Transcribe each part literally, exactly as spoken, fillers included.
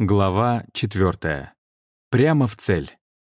Глава четвертая. Прямо в цель.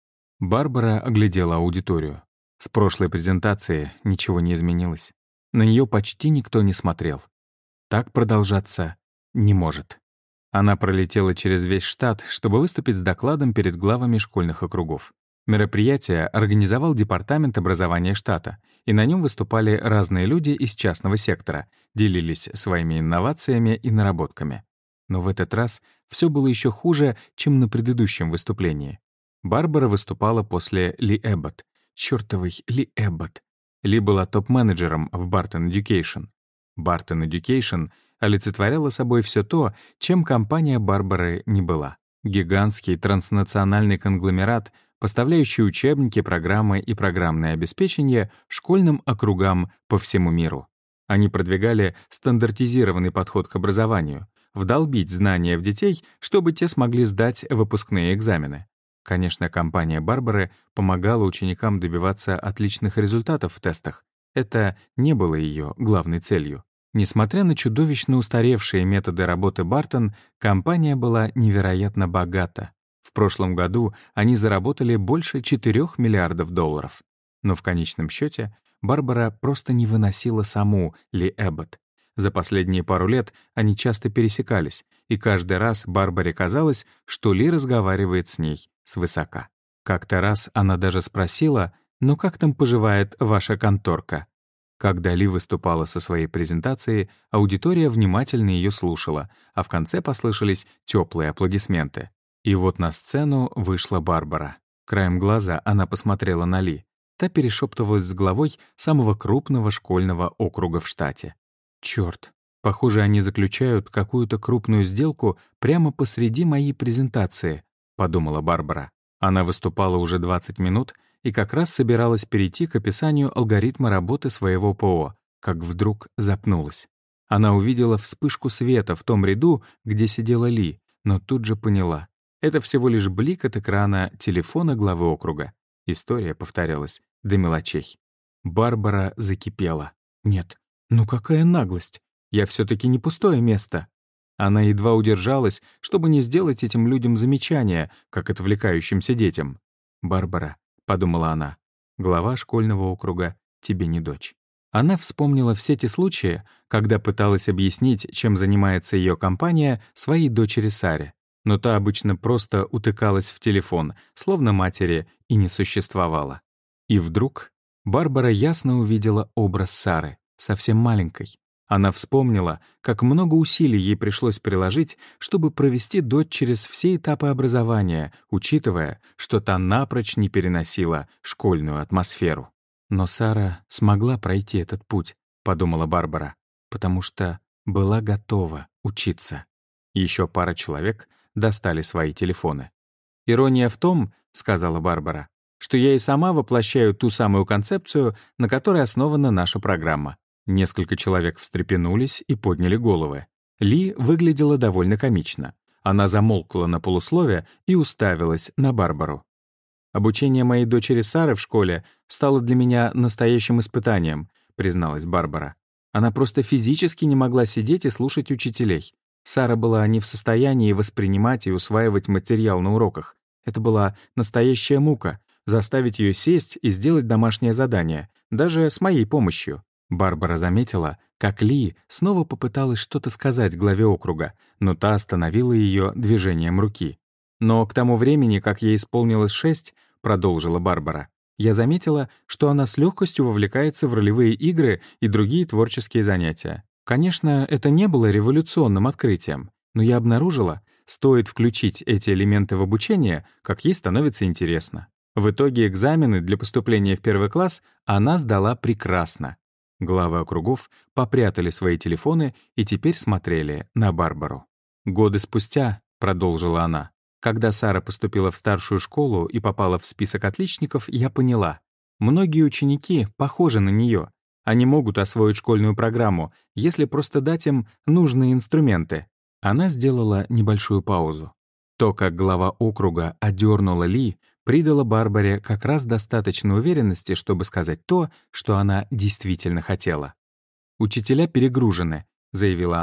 Барбара оглядела аудиторию. С прошлой презентации ничего не изменилось. На нее почти никто не смотрел. Так продолжаться не может. Она пролетела через весь штат, чтобы выступить с докладом перед главами школьных округов. Мероприятие организовал Департамент образования штата, и на нем выступали разные люди из частного сектора, делились своими инновациями и наработками. Но в этот раз все было еще хуже, чем на предыдущем выступлении. Барбара выступала после Ли Эбботт. Чёртовой Ли Эбботт. Ли была топ-менеджером в Barton Education. Barton Education олицетворяла собой все то, чем компания Барбары не была. Гигантский транснациональный конгломерат, поставляющий учебники, программы и программное обеспечение школьным округам по всему миру. Они продвигали стандартизированный подход к образованию, вдолбить знания в детей, чтобы те смогли сдать выпускные экзамены. Конечно, компания Барбары помогала ученикам добиваться отличных результатов в тестах. Это не было ее главной целью. Несмотря на чудовищно устаревшие методы работы Бартон, компания была невероятно богата. В прошлом году они заработали больше четырёх миллиардов долларов. Но в конечном счете Барбара просто не выносила саму Ли Эбботт. За последние пару лет они часто пересекались, и каждый раз Барбаре казалось, что Ли разговаривает с ней свысока. Как-то раз она даже спросила: «Ну как там поживает ваша конторка?» Когда Ли выступала со своей презентацией, аудитория внимательно ее слушала, а в конце послышались теплые аплодисменты. И вот на сцену вышла Барбара. Краем глаза она посмотрела на Ли. Та перешептывалась с главой самого крупного школьного округа в штате. Черт, похоже, они заключают какую-то крупную сделку прямо посреди моей презентации, подумала Барбара. Она выступала уже двадцать минут и как раз собиралась перейти к описанию алгоритма работы своего ПО, как вдруг запнулась. Она увидела вспышку света в том ряду, где сидела Ли, но тут же поняла. Это всего лишь блик от экрана телефона главы округа. История повторялась до мелочей. Барбара закипела. Нет. «Ну какая наглость! Я все-таки не пустое место!» Она едва удержалась, чтобы не сделать этим людям замечания, как отвлекающимся детям. «Барбара», — подумала она, — «глава школьного округа, тебе не дочь». Она вспомнила все те случаи, когда пыталась объяснить, чем занимается ее компания, своей дочери Саре. Но та обычно просто утыкалась в телефон, словно матери и не существовало. И вдруг Барбара ясно увидела образ Сары. Совсем маленькой. Она вспомнила, как много усилий ей пришлось приложить, чтобы провести дочь через все этапы образования, учитывая, что та напрочь не переносила школьную атмосферу. «Но Сара смогла пройти этот путь», — подумала Барбара, потому что была готова учиться. Еще пара человек достали свои телефоны. «Ирония в том, — сказала Барбара, — что я и сама воплощаю ту самую концепцию, на которой основана наша программа». Несколько человек встрепенулись и подняли головы. Ли выглядела довольно комично. Она замолкла на полуслове и уставилась на Барбару. «Обучение моей дочери Сары в школе стало для меня настоящим испытанием», — призналась Барбара. Она просто физически не могла сидеть и слушать учителей. Сара была не в состоянии воспринимать и усваивать материал на уроках. Это была настоящая мука — заставить ее сесть и сделать домашнее задание, даже с моей помощью. Барбара заметила, как Ли снова попыталась что-то сказать главе округа, но та остановила ее движением руки. «Но к тому времени, как ей исполнилось шесть, — продолжила Барбара, — я заметила, что она с легкостью вовлекается в ролевые игры и другие творческие занятия. Конечно, это не было революционным открытием, но я обнаружила, стоит включить эти элементы в обучение, как ей становится интересно. В итоге экзамены для поступления в первый класс она сдала прекрасно». Главы округов попрятали свои телефоны и теперь смотрели на Барбару. «Годы спустя», — продолжила она, — «когда Сара поступила в старшую школу и попала в список отличников, я поняла. Многие ученики похожи на нее. Они могут освоить школьную программу, если просто дать им нужные инструменты». Она сделала небольшую паузу. То, как глава округа одернула Ли, придало Барбаре как раз достаточно уверенности, чтобы сказать то, что она действительно хотела. «Учителя перегружены», — заявила она.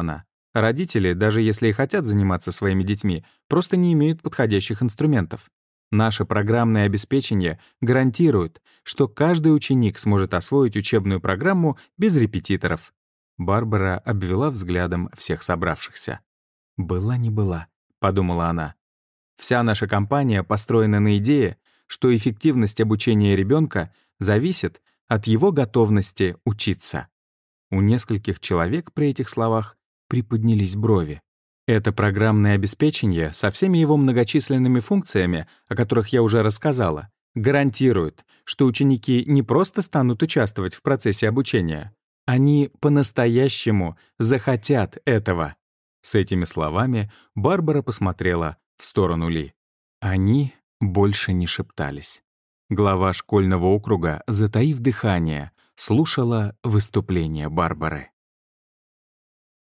Родители, даже если и хотят заниматься своими детьми, просто не имеют подходящих инструментов. Наше программное обеспечение гарантирует, что каждый ученик сможет освоить учебную программу без репетиторов. Барбара обвела взглядом всех собравшихся. «Была не была», — подумала она. «Вся наша компания построена на идее, что эффективность обучения ребенка зависит от его готовности учиться». У нескольких человек при этих словах приподнялись брови. Это программное обеспечение со всеми его многочисленными функциями, о которых я уже рассказала, гарантирует, что ученики не просто станут участвовать в процессе обучения, они по-настоящему захотят этого. С этими словами Барбара посмотрела в сторону Ли. Они больше не шептались. Глава школьного округа, затаив дыхание, слушала выступление Барбары.